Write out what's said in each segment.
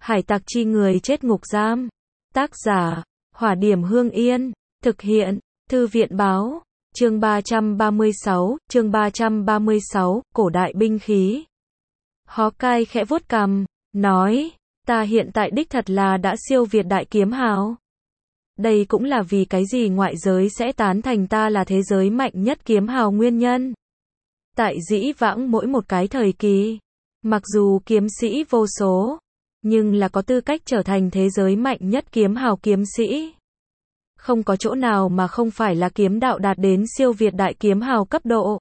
Hải tặc chi người chết ngục giam. Tác giả, Hỏa Điểm Hương Yên. Thực hiện, Thư viện báo. Chương 336, cổ đại binh khí. Hawkeye khẽ vuốt cằm, nói, ta hiện tại đích thật là đã siêu việt đại kiếm hào. Đây cũng là vì cái gì ngoại giới sẽ tán thành ta là thế giới mạnh nhất kiếm hào nguyên nhân. Tại dĩ vãng mỗi một cái thời kỳ, mặc dù kiếm sĩ vô số, nhưng là có tư cách trở thành thế giới mạnh nhất kiếm hào kiếm sĩ. Không có chỗ nào mà không phải là kiếm đạo đạt đến siêu việt đại kiếm hào cấp độ.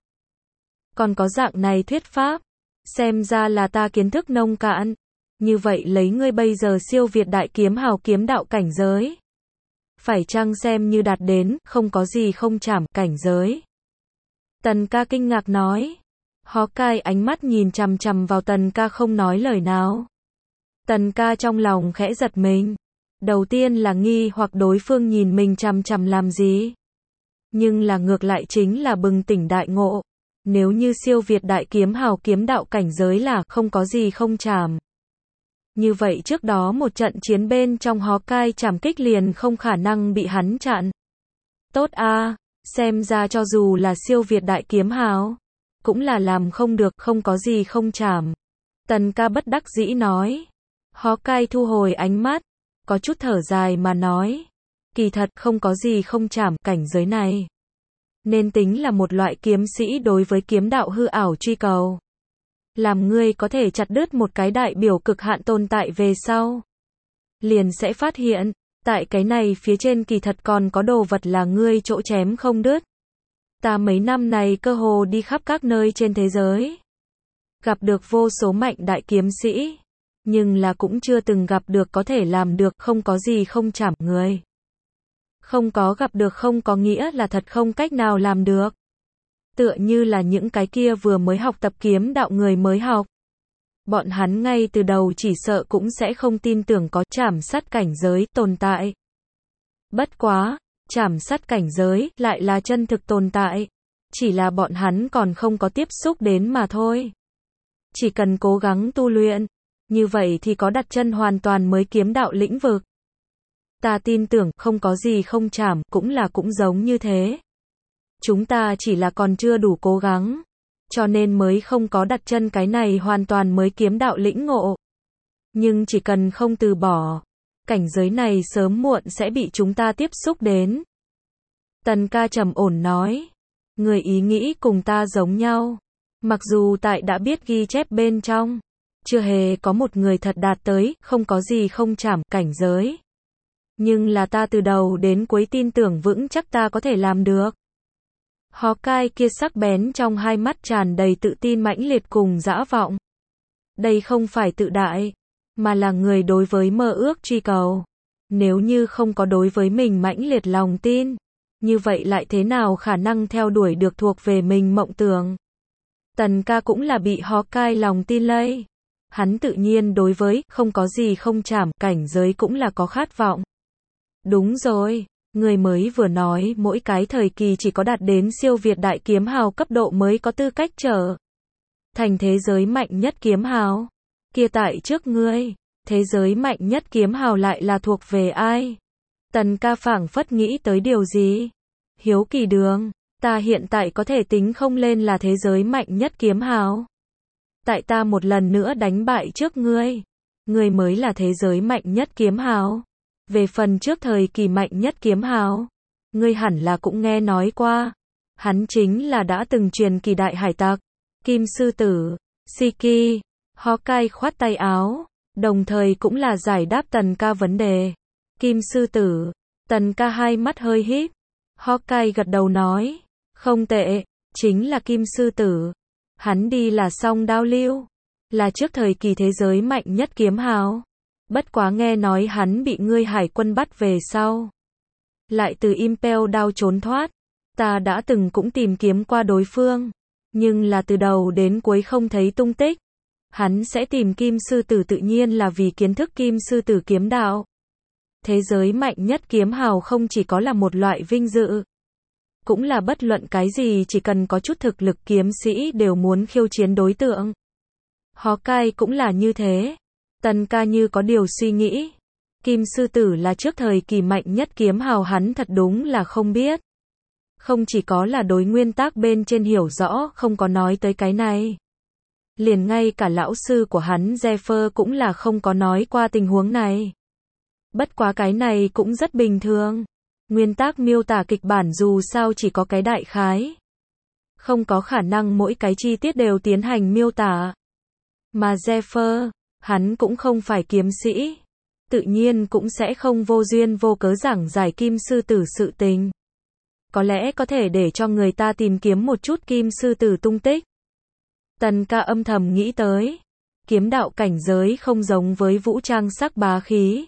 Còn có dạng này thuyết pháp, xem ra là ta kiến thức nông cạn. Như vậy lấy ngươi bây giờ siêu việt đại kiếm hào kiếm đạo cảnh giới, phải chăng xem như đạt đến, không có gì không chảm, cảnh giới? Tần ca kinh ngạc nói. Hawkeye ánh mắt nhìn chằm chằm vào Tần ca không nói lời nào. Tần ca trong lòng khẽ giật mình. Đầu tiên là nghi hoặc đối phương nhìn mình chằm chằm làm gì. Nhưng là ngược lại chính là bừng tỉnh đại ngộ. Nếu như siêu việt đại kiếm hào kiếm đạo cảnh giới là không có gì không chảm. Như vậy trước đó một trận chiến bên trong Hawkeye chảm kích liền không khả năng bị hắn chặn. Tốt a, xem ra cho dù là siêu việt đại kiếm hào, cũng là làm không được, không có gì không chảm. Tần ca bất đắc dĩ nói. Hawkeye thu hồi ánh mắt, có chút thở dài mà nói. Kỳ thật không có gì không chảm, cảnh giới này nên tính là một loại kiếm sĩ đối với kiếm đạo hư ảo truy cầu. Làm ngươi có thể chặt đứt một cái đại biểu cực hạn tồn tại về sau, liền sẽ phát hiện, tại cái này phía trên kỳ thật còn có đồ vật là ngươi chỗ chém không đứt. Ta mấy năm này cơ hồ đi khắp các nơi trên thế giới, gặp được vô số mạnh đại kiếm sĩ, nhưng là cũng chưa từng gặp được có thể làm được không có gì không chảm người. Không có gặp được không có nghĩa là thật không cách nào làm được. Tựa như là những cái kia vừa mới học tập kiếm đạo người mới học. Bọn hắn ngay từ đầu chỉ sợ cũng sẽ không tin tưởng có chảm sát cảnh giới tồn tại. Bất quá, chảm sát cảnh giới lại là chân thực tồn tại. Chỉ là bọn hắn còn không có tiếp xúc đến mà thôi. Chỉ cần cố gắng tu luyện, như vậy thì có đặt chân hoàn toàn mới kiếm đạo lĩnh vực. Ta tin tưởng không có gì không chảm, cũng giống như thế. Chúng ta chỉ là còn chưa đủ cố gắng, cho nên mới không có đặt chân cái này hoàn toàn mới kiếm đạo lĩnh ngộ. Nhưng chỉ cần không từ bỏ, cảnh giới này sớm muộn sẽ bị chúng ta tiếp xúc đến. Tần ca trầm ổn nói, người ý nghĩ cùng ta giống nhau. Mặc dù tại đã biết ghi chép bên trong, chưa hề có một người thật đạt tới, không có gì không chảm, cảnh giới. Nhưng là ta từ đầu đến cuối tin tưởng vững chắc ta có thể làm được. Hawkeye kia sắc bén trong hai mắt tràn đầy tự tin mãnh liệt cùng dã vọng. Đây không phải tự đại, mà là người đối với mơ ước truy cầu. Nếu như không có đối với mình mãnh liệt lòng tin, như vậy lại thế nào khả năng theo đuổi được thuộc về mình mộng tưởng. Tần ca cũng là bị Hawkeye lòng tin lây. Hắn tự nhiên đối với không có gì không chảm cảnh giới cũng là có khát vọng. Đúng rồi, người mới vừa nói mỗi cái thời kỳ chỉ có đạt đến siêu việt đại kiếm hào cấp độ mới có tư cách trở thành thế giới mạnh nhất kiếm hào. Kia tại trước ngươi, thế giới mạnh nhất kiếm hào lại là thuộc về ai? Tần ca phảng phất nghĩ tới điều gì? Hiếu kỳ đường, ta hiện tại có thể tính không lên là thế giới mạnh nhất kiếm hào. Tại ta một lần nữa đánh bại trước ngươi, ngươi mới là thế giới mạnh nhất kiếm hào. Về phần trước thời kỳ mạnh nhất kiếm hào, ngươi hẳn là cũng nghe nói qua. Hắn chính là đã từng truyền kỳ đại hải tặc, Kim Sư Tử, Shiki. Hawkeye khoát tay áo, đồng thời cũng là giải đáp Tần ca vấn đề. Kim Sư Tử, Tần ca hai mắt hơi híp. Hawkeye gật đầu nói, không tệ, chính là Kim Sư Tử. Hắn đi là song đao lưu, là trước thời kỳ thế giới mạnh nhất kiếm hào. Bất quá nghe nói hắn bị ngươi hải quân bắt về sau, lại từ Impel Down trốn thoát. Ta đã từng cũng tìm kiếm qua đối phương, nhưng là từ đầu đến cuối không thấy tung tích. Hắn sẽ tìm Kim Sư Tử tự nhiên là vì kiến thức Kim Sư Tử kiếm đạo. Thế giới mạnh nhất kiếm hào không chỉ có là một loại vinh dự, cũng là bất luận cái gì chỉ cần có chút thực lực kiếm sĩ đều muốn khiêu chiến đối tượng. Hawkeye cũng là như thế. Tần ca như có điều suy nghĩ. Kim sư tử là trước thời kỳ mạnh nhất kiếm hào, hắn thật đúng là không biết. Không chỉ có là đối nguyên tắc bên trên hiểu rõ, không có nói tới cái này. Liền ngay cả lão sư của hắn Zephyr cũng là không có nói qua tình huống này. Bất quá cái này cũng rất bình thường. Nguyên tắc miêu tả kịch bản dù sao chỉ có cái đại khái. Không có khả năng mỗi cái chi tiết đều tiến hành miêu tả. Mà Zephyr, hắn cũng không phải kiếm sĩ. Tự nhiên cũng sẽ không vô duyên vô cớ giảng giải kim sư tử sự tình. Có lẽ có thể để cho người ta tìm kiếm một chút kim sư tử tung tích. Tần ca âm thầm nghĩ tới. Kiếm đạo cảnh giới không giống với vũ trang sắc bá khí.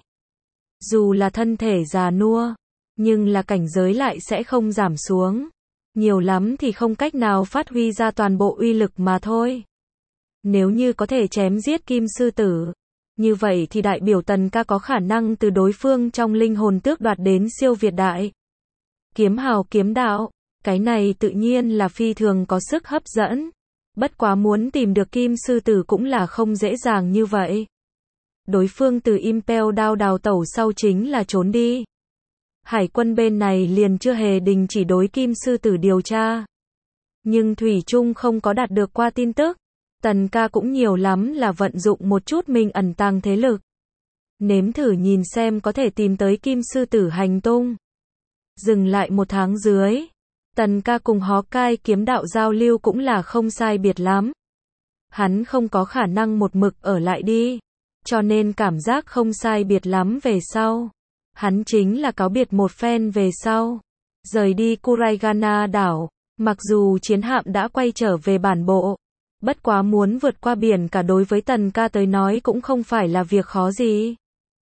Dù là thân thể già nua, nhưng là cảnh giới lại sẽ không giảm xuống. Nhiều lắm thì không cách nào phát huy ra toàn bộ uy lực mà thôi. Nếu như có thể chém giết kim sư tử, như vậy thì đại biểu tần ca có khả năng từ đối phương trong linh hồn tước đoạt đến siêu việt đại. Kiếm hào kiếm đạo, cái này tự nhiên là phi thường có sức hấp dẫn. Bất quá muốn tìm được kim sư tử cũng là không dễ dàng như vậy. Đối phương từ Impel Down đào tẩu sau chính là trốn đi. Hải quân bên này liền chưa hề đình chỉ đối kim sư tử điều tra. Nhưng thủy chung không có đạt được qua tin tức. Tần ca cũng nhiều lắm là vận dụng một chút mình ẩn tàng thế lực. Nếm thử nhìn xem có thể tìm tới kim sư tử hành tung. Dừng lại 1 tháng dưới. Tần ca cùng Hawkeye kiếm đạo giao lưu cũng là không sai biệt lắm. Hắn không có khả năng một mực ở lại đi. Cho nên cảm giác không sai biệt lắm về sau. Hắn chính là cáo biệt một phen về sau. Rời đi Kuraigana đảo. Mặc dù chiến hạm đã quay trở về bản bộ. Bất quá muốn vượt qua biển cả đối với tần ca tới nói cũng không phải là việc khó gì.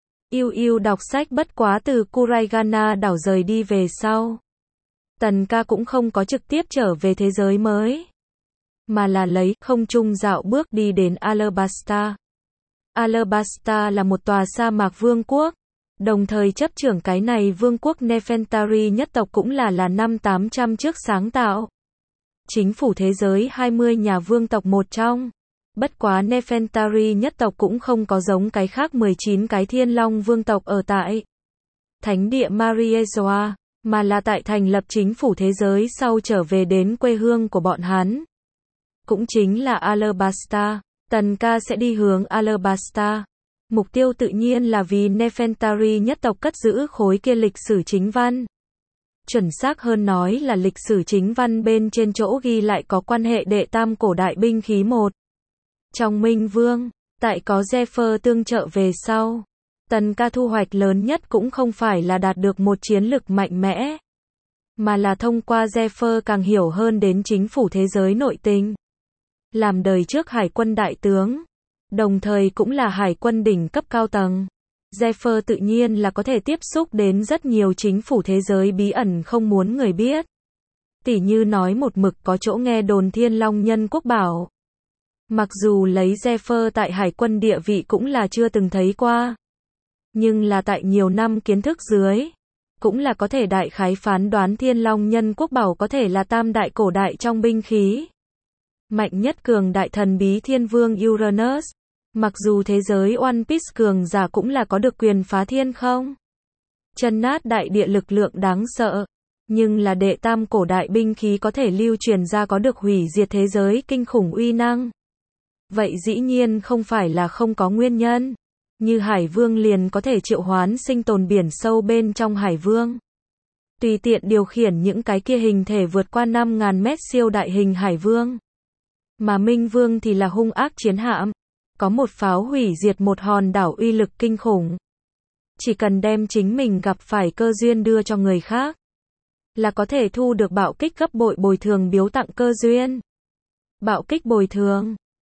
Yêu đọc sách bất quá từ Kuraigana đảo rời đi về sau. Tần ca cũng không có trực tiếp trở về thế giới mới. Mà là lấy không trung dạo bước đi đến Alabasta. Alabasta là một tòa sa mạc vương quốc. Đồng thời chấp trưởng cái này vương quốc Nefertari nhất tộc cũng là năm 800 trước sáng tạo. Chính phủ thế giới 20 nhà vương tộc một trong. Bất quá Nefertari nhất tộc cũng không có giống cái khác 19 cái thiên long vương tộc ở tại thánh địa Mariezoa, mà là tại thành lập chính phủ thế giới sau trở về đến quê hương của bọn hắn. Cũng chính là Alabasta. Tần ca sẽ đi hướng Alabasta. Mục tiêu tự nhiên là vì Nefertari nhất tộc cất giữ khối kia lịch sử chính văn. Chuẩn xác hơn nói là lịch sử chính văn bên trên chỗ ghi lại có quan hệ đệ tam cổ đại binh khí 1. Trong Minh Vương, tại có Zephyr tương trợ về sau. Tần ca thu hoạch lớn nhất cũng không phải là đạt được một chiến lực mạnh mẽ. Mà là thông qua Zephyr càng hiểu hơn đến chính phủ thế giới nội tình. Làm đời trước hải quân đại tướng. Đồng thời cũng là hải quân đỉnh cấp cao tầng. Zephyr tự nhiên là có thể tiếp xúc đến rất nhiều chính phủ thế giới bí ẩn không muốn người biết. Tỉ như nói một mực có chỗ nghe đồn Thiên Long Nhân Quốc bảo. Mặc dù lấy Zephyr tại hải quân địa vị cũng là chưa từng thấy qua. Nhưng là tại nhiều năm kiến thức dưới. Cũng là có thể đại khái phán đoán Thiên Long Nhân Quốc bảo có thể là tam đại cổ đại trong binh khí. Mạnh nhất cường đại thần bí thiên vương Uranus. Mặc dù thế giới One Piece cường giả cũng là có được quyền phá thiên không? Chân nát đại địa lực lượng đáng sợ. Nhưng là đệ tam cổ đại binh khí có thể lưu truyền ra có được hủy diệt thế giới kinh khủng uy năng. Vậy dĩ nhiên không phải là không có nguyên nhân. Như Hải Vương liền có thể triệu hoán sinh tồn biển sâu bên trong Hải Vương. Tùy tiện điều khiển những cái kia hình thể vượt qua 5.000 mét siêu đại hình Hải Vương. Mà Minh Vương thì là hung ác chiến hạm. Có một pháo hủy diệt một hòn đảo uy lực kinh khủng. Chỉ cần đem chính mình gặp phải cơ duyên đưa cho người khác. Là có thể thu được bạo kích gấp bội bồi thường biếu tặng cơ duyên. Bạo kích bồi thường.